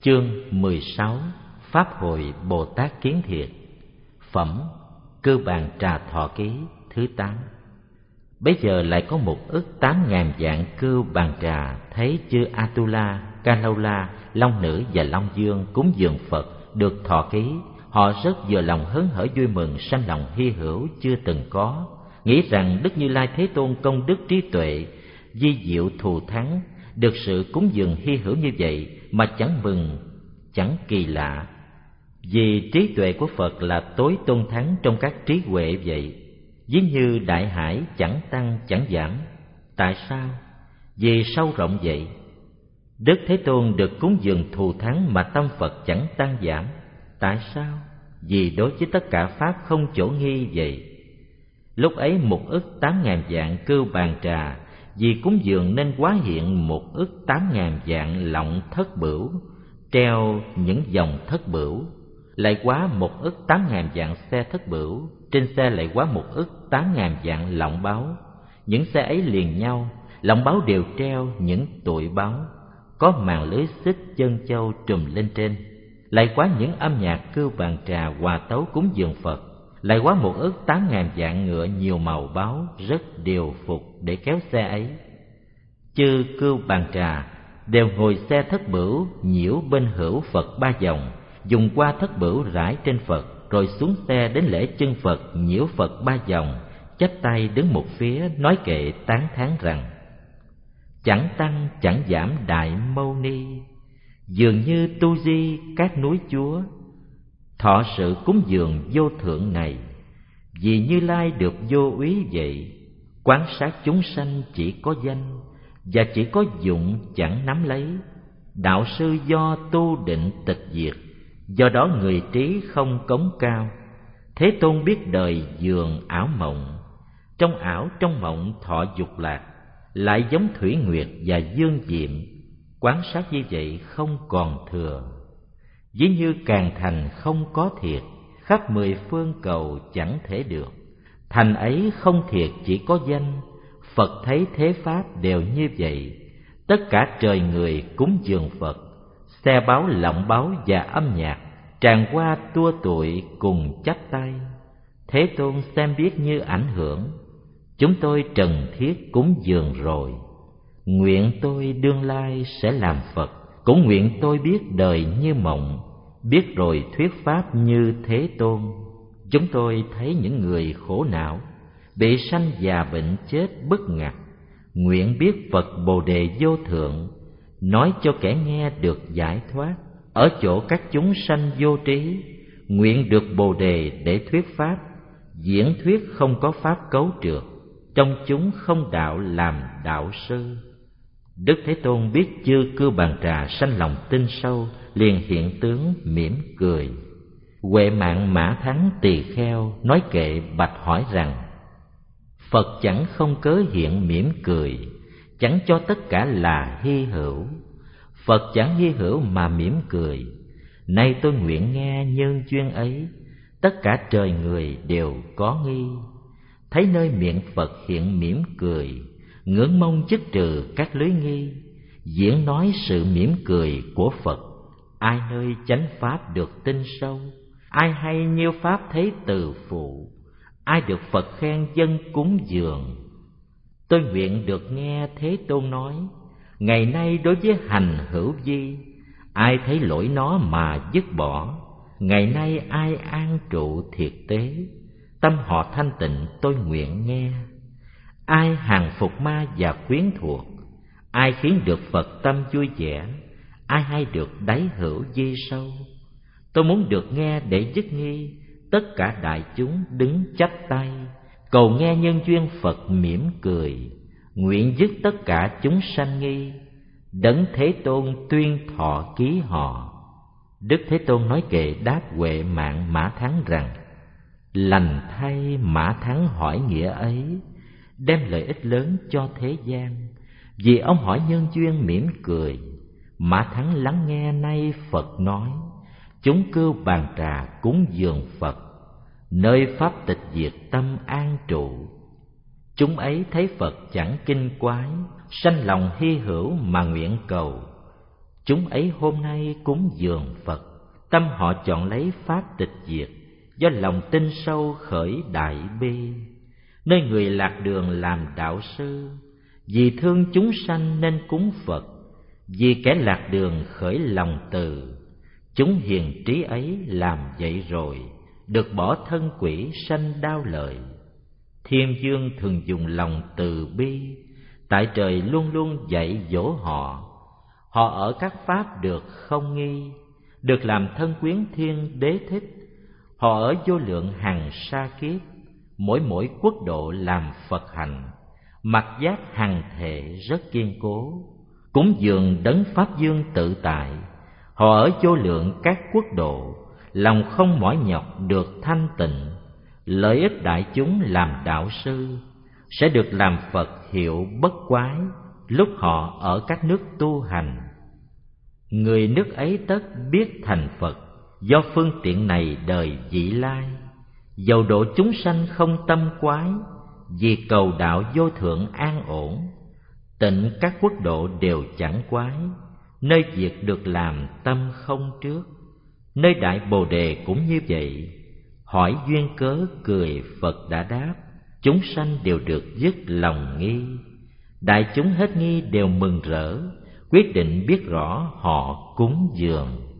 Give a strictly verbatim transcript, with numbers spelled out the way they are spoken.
Chương mười sáu. Pháp hội Bồ Tát Kiến Thiệt. Phẩm Cư Bàn Trà Thọ Ký thứ tám. Bấy giờ lại có một ức tám ngàn vạn cưu bàn trà thấy chư Atula, Kalaula, Long Nữ và Long Dương cúng dường Phật được thọ ký. Họ rất vừa lòng hớn hở vui mừng, sanh lòng hy hữu chưa từng có, nghĩ rằng Đức Như Lai Thế Tôn công đức trí tuệ, vi diệu thù thắng, được sự cúng dường hy hữu như vậy mà chẳng mừng, chẳng kỳ lạ. Vì trí tuệ của Phật là tối tôn thắng trong các trí huệ vậy, ví như đại hải chẳng tăng chẳng giảm. Tại sao? Vì sâu rộng vậy. Đức Thế Tôn được cúng dường thù thắng mà tâm Phật chẳng tăng giảm. Tại sao? Vì đối với tất cả Pháp không chỗ nghi vậy. Lúc ấy một ức tám ngàn vạn cưu bàn trà, vì cúng dường nên hóa hiện một ức tám ngàn vạn lọng thất bửu, treo những dòng thất bửu. Lại hóa một ức tám ngàn vạn xe thất bửu, trên xe lại hóa một ức tám ngàn vạn lọng báu. Những xe ấy liền nhau, lọng báu đều treo những tụi báu, có màn lưới xích chân châu trùm lên trên. Lại quá những âm nhạc cưu bàn trà hòa tấu cúng dường Phật. Lại quá một ức tám ngàn vạn ngựa nhiều màu báu rất điều phục để kéo xe ấy. Chư cưu bàn trà đều ngồi xe thất bửu nhiễu bên hữu Phật ba vòng, dùng qua thất bửu rải trên Phật, rồi xuống xe đến lễ chân Phật nhiễu Phật ba vòng, chắp tay đứng một phía nói kệ tán thán rằng: chẳng tăng chẳng giảm Đại Mâu Ni, dường như tu di các núi Chúa, thọ sự cúng dường vô thượng này. Vì Như Lai được vô úy vậy, quán sát chúng sanh chỉ có danh, và chỉ có dụng chẳng nắm lấy. Đạo sư do tu định tịch diệt, do đó người trí không cống cao. Thế Tôn biết đời dường ảo mộng, trong ảo trong mộng thọ dục lạc, lại giống thủy nguyệt và dương diệm. Quán sát như vậy không còn thừa. Ví như càng thành không có thiệt, khắp mười phương cầu chẳng thể được. Thành ấy không thiệt chỉ có danh, Phật thấy thế Pháp đều như vậy. Tất cả trời người cúng dường Phật, xe báo lọng báo và âm nhạc, tràn qua tua tụi cùng chắp tay. Thế Tôn xem biết như ảnh hưởng, chúng tôi trần thiết cúng dường rồi. Nguyện tôi đương lai sẽ làm Phật, cũng nguyện tôi biết đời như mộng, biết rồi thuyết Pháp như Thế Tôn. Chúng tôi thấy những người khổ não, bị sanh già bệnh chết bất ngặt, nguyện biết Phật Bồ Đề vô thượng, nói cho kẻ nghe được giải thoát. Ở chỗ các chúng sanh vô trí, nguyện được Bồ Đề để thuyết Pháp, diễn thuyết không có Pháp cấu trược, trong chúng không đạo làm đạo sư. Đức Thế Tôn biết chư cưu bàn trà sanh lòng tin sâu, liền hiện tướng mỉm cười. Huệ Mạng Mã Thắng Tỳ Kheo nói kệ bạch hỏi rằng: Phật chẳng không cớ hiện mỉm cười, chẳng cho tất cả là hy hữu. Phật chẳng hy hữu mà mỉm cười. Nay tôi nguyện nghe nhân duyên ấy, tất cả trời người đều có nghi. Thấy nơi miệng Phật hiện mỉm cười, ngưỡng mong dứt trừ các lưới nghi. Diễn nói sự mỉm cười của Phật, ai nơi chánh Pháp được tin sâu. Ai hay nhiêu Pháp thấy từ phụ, ai được Phật khen dân cúng dường. Tôi nguyện được nghe Thế Tôn nói, ngày nay đối với hành hữu vi, ai thấy lỗi nó mà dứt bỏ. Ngày nay ai an trụ thiệt tế, tâm họ thanh tịnh tôi nguyện nghe. Ai hàng phục ma và quyến thuộc, ai khiến được Phật tâm vui vẻ, ai hay được đáy hữu vi sâu. Tôi muốn được nghe để dứt nghi, tất cả đại chúng đứng chắp tay, cầu nghe nhân duyên Phật mỉm cười, nguyện dứt tất cả chúng sanh nghi. Đấng Thế Tôn tuyên thọ ký họ. Đức Thế Tôn nói kệ đáp Huệ Mạng Mã Thắng rằng: lành thay Mã Thắng hỏi nghĩa ấy, đem lợi ích lớn cho thế gian. Vì ông hỏi nhân duyên mỉm cười, Mã Thắng lắng nghe nay Phật nói. Chúng cưu bàn trà cúng dường Phật, nơi Pháp tịch diệt tâm an trụ. Chúng ấy thấy Phật chẳng kinh quái, sanh lòng hy hữu mà nguyện cầu. Chúng ấy hôm nay cúng dường Phật, tâm họ chọn lấy pháp tịch diệt, do lòng tin sâu khởi đại bi. Nơi người lạc đường làm đạo sư, vì thương chúng sanh nên cúng Phật, vì kẻ lạc đường khởi lòng từ. Chúng hiền trí ấy làm vậy rồi, được bỏ thân quỷ sanh đau lợi. Thiên dương thường dùng lòng từ bi, tại trời luôn luôn dạy dỗ họ. Họ ở các pháp được không nghi, được làm thân quyến thiên đế thích. Họ ở vô lượng hằng sa kiếp, mỗi mỗi quốc độ làm Phật hành, mặc giác hằng thể rất kiên cố. Cúng dường đấng Pháp Dương tự tại, họ ở vô lượng các quốc độ, lòng không mỏi nhọc được thanh tịnh. Lợi ích đại chúng làm đạo sư, sẽ được làm Phật hiệu bất quái, lúc họ ở các nước tu hành. Người nước ấy tất biết thành Phật, do phương tiện này đời vị lai. Dầu độ chúng sanh không tâm quái, vì cầu đạo vô thượng an ổn. Tịnh các quốc độ đều chẳng quái, nơi việc được làm tâm không trước. Nơi Đại Bồ Đề cũng như vậy, hỏi duyên cớ cười Phật đã đáp. Chúng sanh đều được dứt lòng nghi, đại chúng hết nghi đều mừng rỡ, quyết định biết rõ họ cúng dường.